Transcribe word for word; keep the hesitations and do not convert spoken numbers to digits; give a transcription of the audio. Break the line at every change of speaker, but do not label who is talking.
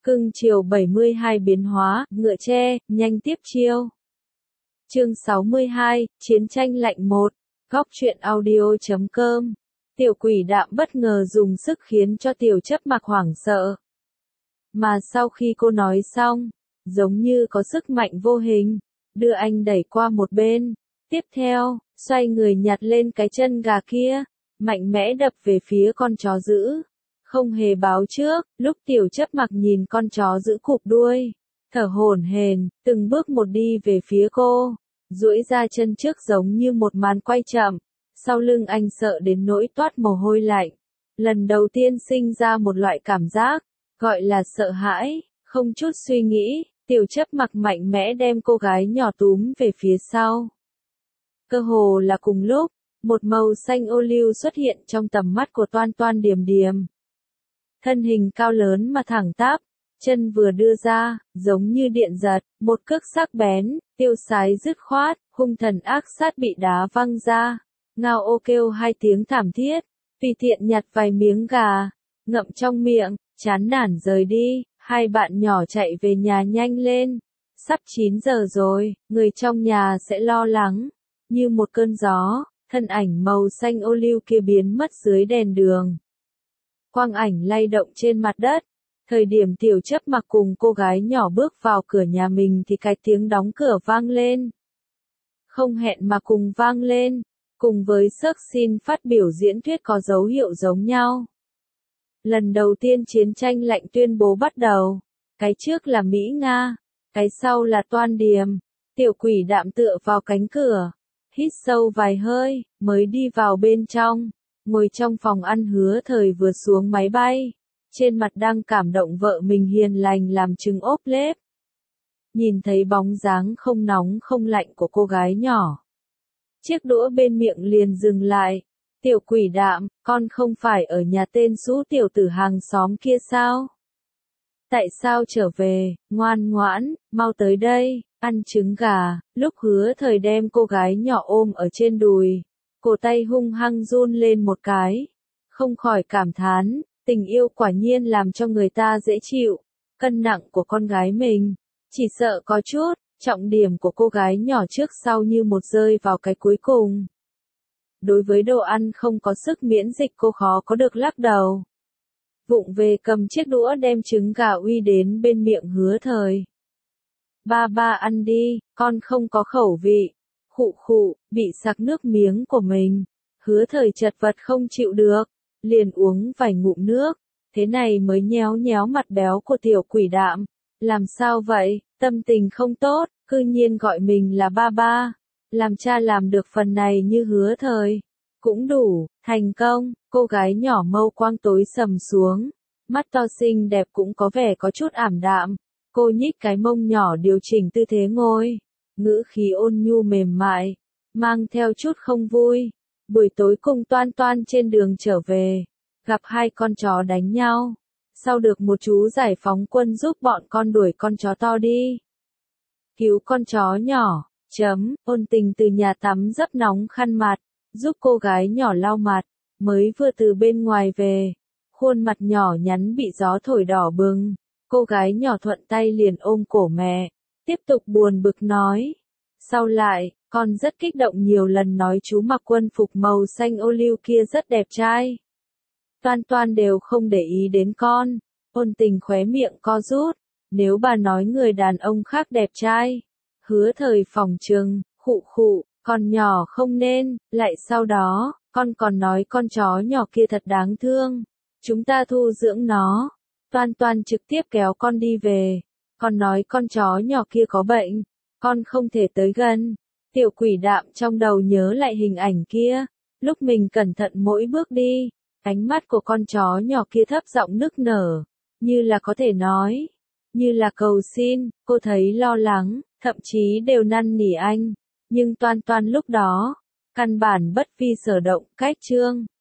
Cưng chiều bảy mươi hai biến hóa, ngựa tre, nhanh tiếp chiêu. Chương sáu mươi hai, Chiến tranh lạnh một. Góc truyện audio chấm com. Tiểu quỷ đạm bất ngờ dùng sức khiến cho tiểu chấp mặc hoảng sợ. Mà sau khi cô nói xong, giống như có sức mạnh vô hình, đưa anh đẩy qua một bên. Tiếp theo, xoay người nhặt lên cái chân gà kia, mạnh mẽ đập về phía con chó dữ. Không hề báo trước, lúc tiểu chấp mặc nhìn con chó giữ cụp đuôi, thở hổn hển, từng bước một đi về phía cô, duỗi ra chân trước giống như một màn quay chậm, sau lưng anh sợ đến nỗi toát mồ hôi lạnh. Lần đầu tiên sinh ra một loại cảm giác, gọi là sợ hãi, không chút suy nghĩ, tiểu chấp mặc mạnh mẽ đem cô gái nhỏ túm về phía sau. Cơ hồ là cùng lúc, một màu xanh ô liu xuất hiện trong tầm mắt của Toan Toan Điềm Điềm. Thân hình cao lớn mà thẳng tắp, chân vừa đưa ra, giống như điện giật, một cước sắc bén, tiêu sái dứt khoát, hung thần ác sát bị đá văng ra. Ngao ô kêu hai tiếng thảm thiết, tùy tiện nhặt vài miếng gà, ngậm trong miệng, chán nản rời đi, hai bạn nhỏ chạy về nhà nhanh lên. Sắp chín giờ rồi, người trong nhà sẽ lo lắng. Như một cơn gió, thân ảnh màu xanh ô liu kia biến mất dưới đèn đường. Quang ảnh lay động trên mặt đất. Thời điểm tiểu chấp mặc cùng cô gái nhỏ bước vào cửa nhà mình thì cái tiếng đóng cửa vang lên. Không hẹn mà cùng vang lên, cùng với sớt xin phát biểu diễn thuyết có dấu hiệu giống nhau. Lần đầu tiên chiến tranh lạnh tuyên bố bắt đầu. Cái trước là Mỹ Nga, cái sau là Toan Điềm. Tiểu quỷ đạm tựa vào cánh cửa, hít sâu vài hơi, mới đi vào bên trong. Ngồi trong phòng ăn Hứa Thời vừa xuống máy bay, trên mặt đang cảm động vợ mình hiền lành làm trứng ốp lết. Nhìn thấy bóng dáng không nóng không lạnh của cô gái nhỏ, chiếc đũa bên miệng liền dừng lại. Tiểu quỷ đạm, con không phải ở nhà tên Sú tiểu tử hàng xóm kia sao? Tại sao trở về, ngoan ngoãn, mau tới đây, ăn trứng gà. Lúc Hứa Thời đem cô gái nhỏ ôm ở trên đùi, cổ tay hung hăng run lên một cái, không khỏi cảm thán, tình yêu quả nhiên làm cho người ta dễ chịu. Cân nặng của con gái mình, chỉ sợ có chút, trọng điểm của cô gái nhỏ trước sau như một rơi vào cái cuối cùng. Đối với đồ ăn không có sức miễn dịch cô khó có được lắc đầu. Vụng về cầm chiếc đũa đem trứng gà uy đến bên miệng Hứa Thời. Ba ba ăn đi, con không có khẩu vị. Khụ khụ, bị sặc nước miếng của mình. Hứa Thời chật vật không chịu được, liền uống vài ngụm nước, thế này mới nhéo nhéo mặt béo của tiểu quỷ đạm. Làm sao vậy, tâm tình không tốt, cư nhiên gọi mình là ba ba. Làm cha làm được phần này như Hứa Thời, cũng đủ, thành công. Cô gái nhỏ mâu quang tối sầm xuống, mắt to xinh đẹp cũng có vẻ có chút ảm đạm. Cô nhích cái mông nhỏ điều chỉnh tư thế ngồi, ngữ khí ôn nhu mềm mại, mang theo chút không vui. Buổi tối cùng Toan Toan trên đường trở về, gặp hai con chó đánh nhau. Sau được một chú giải phóng quân giúp bọn con đuổi con chó to đi. Cứu con chó nhỏ, chấm, ôn tình từ nhà tắm dấp nóng khăn mặt, giúp cô gái nhỏ lau mặt, mới vừa từ bên ngoài về. Khuôn mặt nhỏ nhắn bị gió thổi đỏ bừng, cô gái nhỏ thuận tay liền ôm cổ mẹ, tiếp tục buồn bực nói. Sau lại, con rất kích động nhiều lần nói chú mặc quân phục màu xanh ô liu kia rất đẹp trai. Toan Toan đều không để ý đến con, ôn tình khóe miệng co rút, nếu bà nói người đàn ông khác đẹp trai. Hứa Thời phòng trừng, khụ khụ, con nhỏ không nên, lại sau đó, con còn nói con chó nhỏ kia thật đáng thương. Chúng ta thu dưỡng nó. Toan Toan trực tiếp kéo con đi về, còn nói con chó nhỏ kia có bệnh, con không thể tới gần. Tiểu quỷ đạm trong đầu nhớ lại hình ảnh kia, lúc mình cẩn thận mỗi bước đi, ánh mắt của con chó nhỏ kia thấp giọng nức nở, như là có thể nói, như là cầu xin. Cô thấy lo lắng, thậm chí đều năn nỉ anh, nhưng Toan Toan lúc đó, căn bản bất vi sở động, cách chương.